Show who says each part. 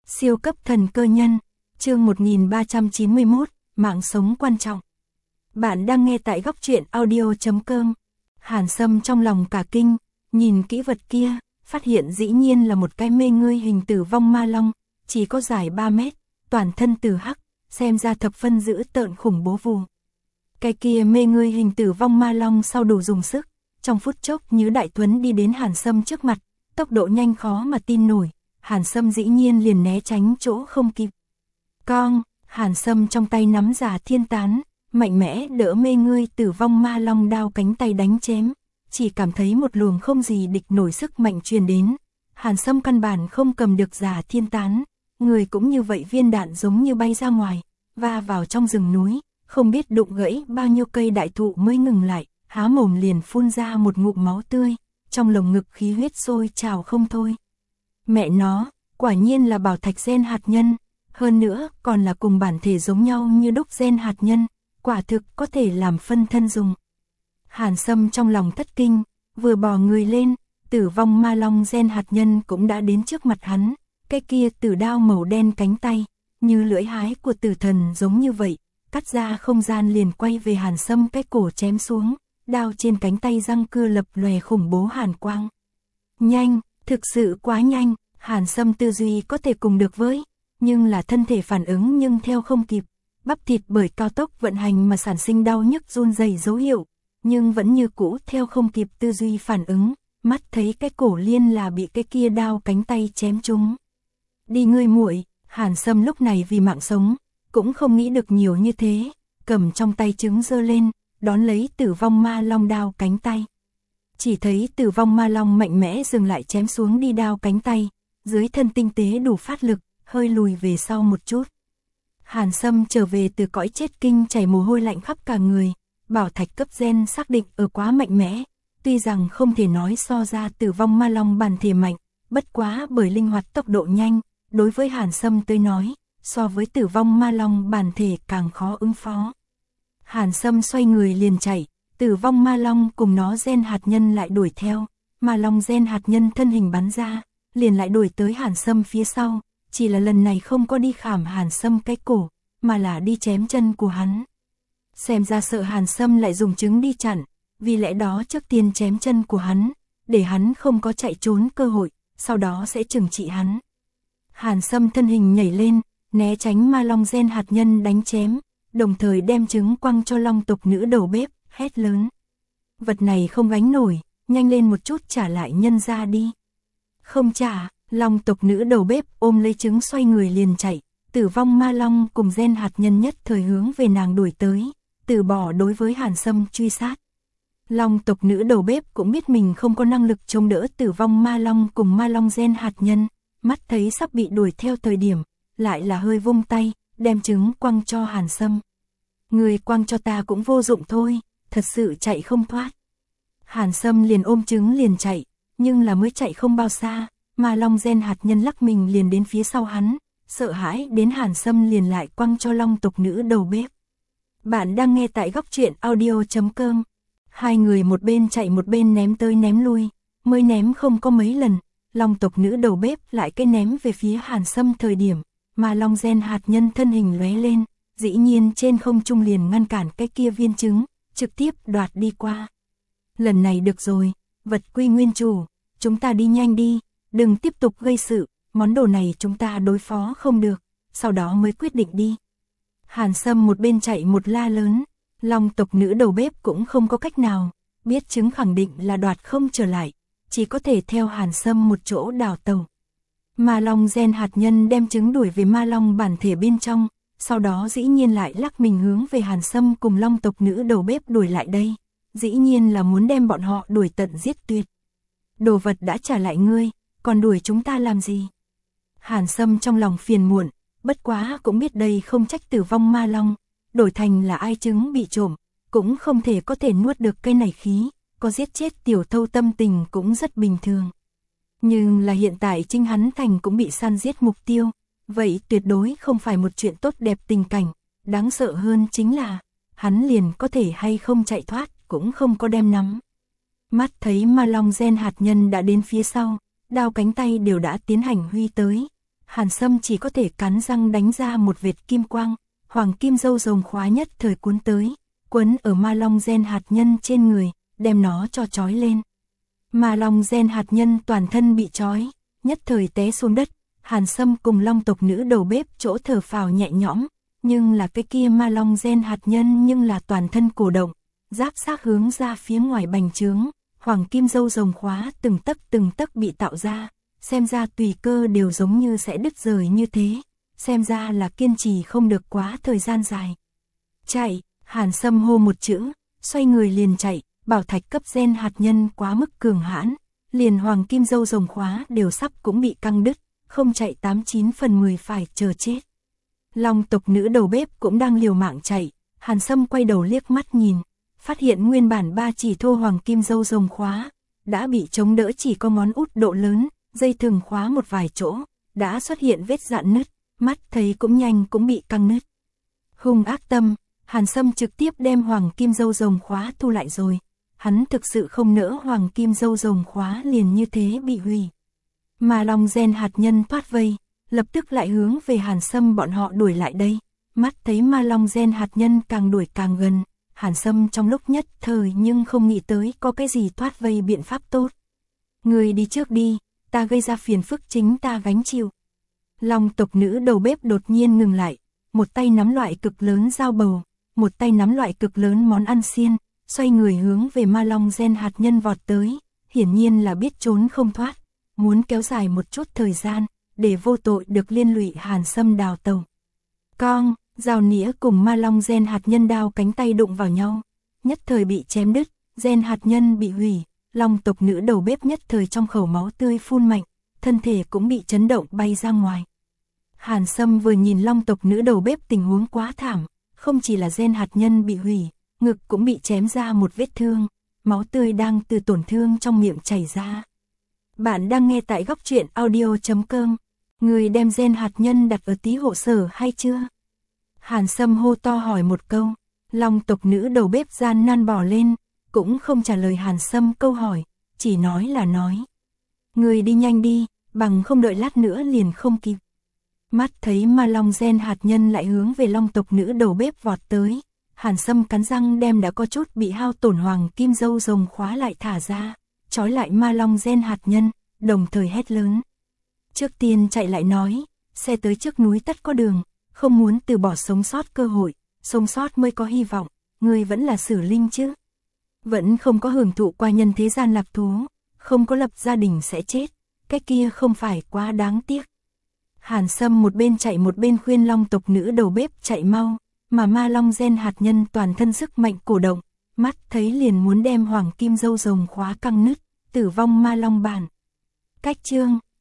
Speaker 1: Siêu cấp thần cơ nhân, chương 1391, mạng sống quan trọng. Bạn đang nghe tại góc truyện audio.com. Hàn Sâm trong lòng cả kinh, nhìn kỹ vật kia, phát hiện dĩ nhiên là một cái mê ngươi hình tử vong ma long, chỉ có dài 3 mét, toàn thân từ hắc, xem ra thập phân dữ tợn khủng bố vù. Cái kia mê ngươi hình tử vong ma long sau đủ dùng sức, trong phút chốc như đại tuấn đi đến Hàn Sâm trước mặt, tốc độ nhanh khó mà tin nổi. Hàn Sâm dĩ nhiên liền né tránh chỗ không kịp. Con, Hàn Sâm trong tay nắm giả thiên tán, mạnh mẽ đỡ mê ngươi tử vong ma long đao cánh tay đánh chém, chỉ cảm thấy một luồng không gì địch nổi sức mạnh truyền đến. Hàn Sâm căn bản không cầm được giả thiên tán, người cũng như vậy viên đạn giống như bay ra ngoài, va vào trong rừng núi, không biết đụng gãy bao nhiêu cây đại thụ mới ngừng lại, há mồm liền phun ra một ngụm máu tươi, trong lồng ngực khí huyết sôi trào không thôi. Mẹ nó, quả nhiên là bảo thạch gen hạt nhân, hơn nữa còn là cùng bản thể giống nhau như đúc gen hạt nhân, quả thực có thể làm phân thân dùng. Hàn Sâm trong lòng thất kinh, vừa bò người lên, tử vong ma long gen hạt nhân cũng đã đến trước mặt hắn, cái kia tử đao màu đen cánh tay, như lưỡi hái của tử thần giống như vậy, cắt ra không gian liền quay về Hàn Sâm cái cổ chém xuống, đao trên cánh tay răng cưa lập lòe khủng bố hàn quang. Nhanh, thực sự quá nhanh. Hàn Sâm tư duy có thể cùng được với, nhưng là thân thể phản ứng nhưng theo không kịp, bắp thịt bởi cao tốc vận hành mà sản sinh đau nhức run rẩy dấu hiệu, nhưng vẫn như cũ theo không kịp tư duy phản ứng, mắt thấy cái cổ liên là bị cái kia đao cánh tay chém trúng. Đi ngươi muội, Hàn Sâm lúc này vì mạng sống, cũng không nghĩ được nhiều như thế, cầm trong tay trứng giơ lên, đón lấy tử vong ma long đao cánh tay. Chỉ thấy tử vong ma long mạnh mẽ dừng lại chém xuống đi đao cánh tay. Dưới thân tinh tế đủ phát lực, hơi lùi về sau một chút. Hàn Sâm trở về từ cõi chết kinh chảy mồ hôi lạnh khắp cả người, bảo thạch cấp gen xác định ở quá mạnh mẽ, tuy rằng không thể nói so ra tử vong ma long bản thể mạnh, bất quá bởi linh hoạt tốc độ nhanh, đối với Hàn Sâm tôi nói, so với tử vong ma long bản thể càng khó ứng phó. Hàn Sâm xoay người liền chạy, tử vong ma long cùng nó gen hạt nhân lại đuổi theo, ma long gen hạt nhân thân hình bắn ra, liền lại đuổi tới Hàn Sâm phía sau, chỉ là lần này không có đi khảm Hàn Sâm cái cổ, mà là đi chém chân của hắn. Xem ra sợ Hàn Sâm lại dùng trứng đi chặn, vì lẽ đó trước tiên chém chân của hắn, để hắn không có chạy trốn cơ hội, sau đó sẽ trừng trị hắn. Hàn Sâm thân hình nhảy lên, né tránh ma long gen hạt nhân đánh chém, đồng thời đem trứng quăng cho long tộc nữ đầu bếp, hét lớn. Vật này không gánh nổi, nhanh lên một chút trả lại nhân ra đi. Không trả, long tộc nữ đầu bếp ôm lấy trứng xoay người liền chạy, tử vong ma long cùng gen hạt nhân nhất thời hướng về nàng đuổi tới, từ bỏ đối với Hàn Sâm truy sát. Long tộc nữ đầu bếp cũng biết mình không có năng lực chống đỡ tử vong ma long cùng ma long gen hạt nhân, mắt thấy sắp bị đuổi theo thời điểm, lại là hơi vung tay, đem trứng quăng cho Hàn Sâm. Người quăng cho ta cũng vô dụng thôi, thật sự chạy không thoát. Hàn Sâm liền ôm trứng liền chạy. Nhưng là mới chạy không bao xa, mà long gen hạt nhân lắc mình liền đến phía sau hắn, sợ hãi đến Hàn Sâm liền lại quăng cho long tộc nữ đầu bếp. Bạn đang nghe tại góc truyện audio.com. Hai người một bên chạy một bên ném tới ném lui, mới ném không có mấy lần, long tộc nữ đầu bếp lại cái ném về phía Hàn Sâm thời điểm, mà long gen hạt nhân thân hình lóe lên, dĩ nhiên trên không trung liền ngăn cản cái kia viên trứng, trực tiếp đoạt đi qua. Lần này được rồi. Vật quy nguyên chủ, chúng ta đi nhanh đi, đừng tiếp tục gây sự, món đồ này chúng ta đối phó không được, sau đó mới quyết định đi. Hàn Sâm một bên chạy một la lớn, long tộc nữ đầu bếp cũng không có cách nào, biết trứng khẳng định là đoạt không trở lại, chỉ có thể theo Hàn Sâm một chỗ đào tàu. Ma long gen hạt nhân đem trứng đuổi về ma long bản thể bên trong, sau đó dĩ nhiên lại lắc mình hướng về Hàn Sâm cùng long tộc nữ đầu bếp đuổi lại đây. Dĩ nhiên là muốn đem bọn họ đuổi tận giết tuyệt. Đồ vật đã trả lại ngươi, còn đuổi chúng ta làm gì? Hàn Sâm trong lòng phiền muộn, bất quá cũng biết đây không trách tử vong ma long, đổi thành là ai trứng bị trộm, cũng không thể có thể nuốt được cây này khí, có giết chết tiểu thâu tâm tình cũng rất bình thường. Nhưng là hiện tại chính hắn thành cũng bị săn giết mục tiêu, vậy tuyệt đối không phải một chuyện tốt đẹp tình cảnh, đáng sợ hơn chính là, hắn liền có thể hay không chạy thoát. Cũng không có đem nắm. Mắt thấy ma long gen hạt nhân đã đến phía sau, đao cánh tay đều đã tiến hành huy tới. Hàn Sâm chỉ có thể cắn răng đánh ra một vệt kim quang, hoàng kim dâu rồng khóa nhất thời cuốn tới, quấn ở ma long gen hạt nhân trên người, đem nó cho trói lên. Ma long gen hạt nhân toàn thân bị trói, nhất thời té xuống đất. Hàn Sâm cùng long tộc nữ đầu bếp chỗ thở phào nhẹ nhõm, nhưng là cái kia ma long gen hạt nhân nhưng là toàn thân cổ động, giáp xác hướng ra phía ngoài bành trướng, hoàng kim dâu rồng khóa từng tấc bị tạo ra, xem ra tùy cơ đều giống như sẽ đứt rời như thế, xem ra là kiên trì không được quá thời gian dài. Chạy, Hàn Sâm hô một chữ, xoay người liền chạy, bảo thạch cấp gen hạt nhân quá mức cường hãn, liền hoàng kim dâu rồng khóa đều sắp cũng bị căng đứt, không chạy 89 phần 10 phải chờ chết. Long tộc nữ đầu bếp cũng đang liều mạng chạy, Hàn Sâm quay đầu liếc mắt nhìn, phát hiện nguyên bản 3 chỉ thô hoàng kim dâu rồng khóa, đã bị chống đỡ chỉ có ngón út độ lớn, dây thừng khóa một vài chỗ, đã xuất hiện vết rạn nứt, mắt thấy cũng nhanh cũng bị căng nứt. Hung ác tâm, Hàn Sâm trực tiếp đem hoàng kim dâu rồng khóa thu lại rồi, hắn thực sự không nỡ hoàng kim dâu rồng khóa liền như thế bị hủy. Ma long gen hạt nhân thoát vây, lập tức lại hướng về Hàn Sâm bọn họ đuổi lại đây, mắt thấy ma long gen hạt nhân càng đuổi càng gần, Hàn Sâm trong lúc nhất thời nhưng không nghĩ tới có cái gì thoát vây biện pháp tốt. Người đi trước đi, ta gây ra phiền phức chính ta gánh chịu. Long tộc nữ đầu bếp đột nhiên ngừng lại, một tay nắm loại cực lớn dao bầu, một tay nắm loại cực lớn món ăn xiên, xoay người hướng về ma long gen hạt nhân vọt tới, hiển nhiên là biết trốn không thoát, muốn kéo dài một chút thời gian, để vô tội được liên lụy Hàn Sâm đào tẩu. Cong, dao nĩa cùng ma long gen hạt nhân đao cánh tay đụng vào nhau, nhất thời bị chém đứt, gen hạt nhân bị hủy, long tộc nữ đầu bếp nhất thời trong khẩu máu tươi phun mạnh, thân thể cũng bị chấn động bay ra ngoài. Hàn Sâm vừa nhìn long tộc nữ đầu bếp tình huống quá thảm, không chỉ là gen hạt nhân bị hủy, ngực cũng bị chém ra một vết thương, máu tươi đang từ tổn thương trong miệng chảy ra. Bạn đang nghe tại góc truyện audio.com. Người đem gen hạt nhân đặt ở tí hộ sở hay chưa? Hàn Sâm hô to hỏi một câu, long tộc nữ đầu bếp gian nan bỏ lên, cũng không trả lời Hàn Sâm câu hỏi, chỉ nói là nói. Người đi nhanh đi, bằng không đợi lát nữa liền không kịp. Mắt thấy ma long gen hạt nhân lại hướng về long tộc nữ đầu bếp vọt tới, Hàn Sâm cắn răng đem đã có chút bị hao tổn hoàng kim dâu rồng khóa lại thả ra, trói lại ma long gen hạt nhân, đồng thời hét lớn. Trước tiên chạy lại nói, xe tới trước núi tất có đường, không muốn từ bỏ sống sót cơ hội, sống sót mới có hy vọng, người vẫn là Sử Linh chứ. Vẫn không có hưởng thụ qua nhân thế gian lạc thú, không có lập gia đình sẽ chết, cái kia không phải quá đáng tiếc. Hàn Sâm một bên chạy một bên khuyên long tộc nữ đầu bếp chạy mau, mà ma long gen hạt nhân toàn thân sức mạnh cổ động, mắt thấy liền muốn đem hoàng kim dâu rồng khóa căng nứt, tử vong ma long bản. Cách chương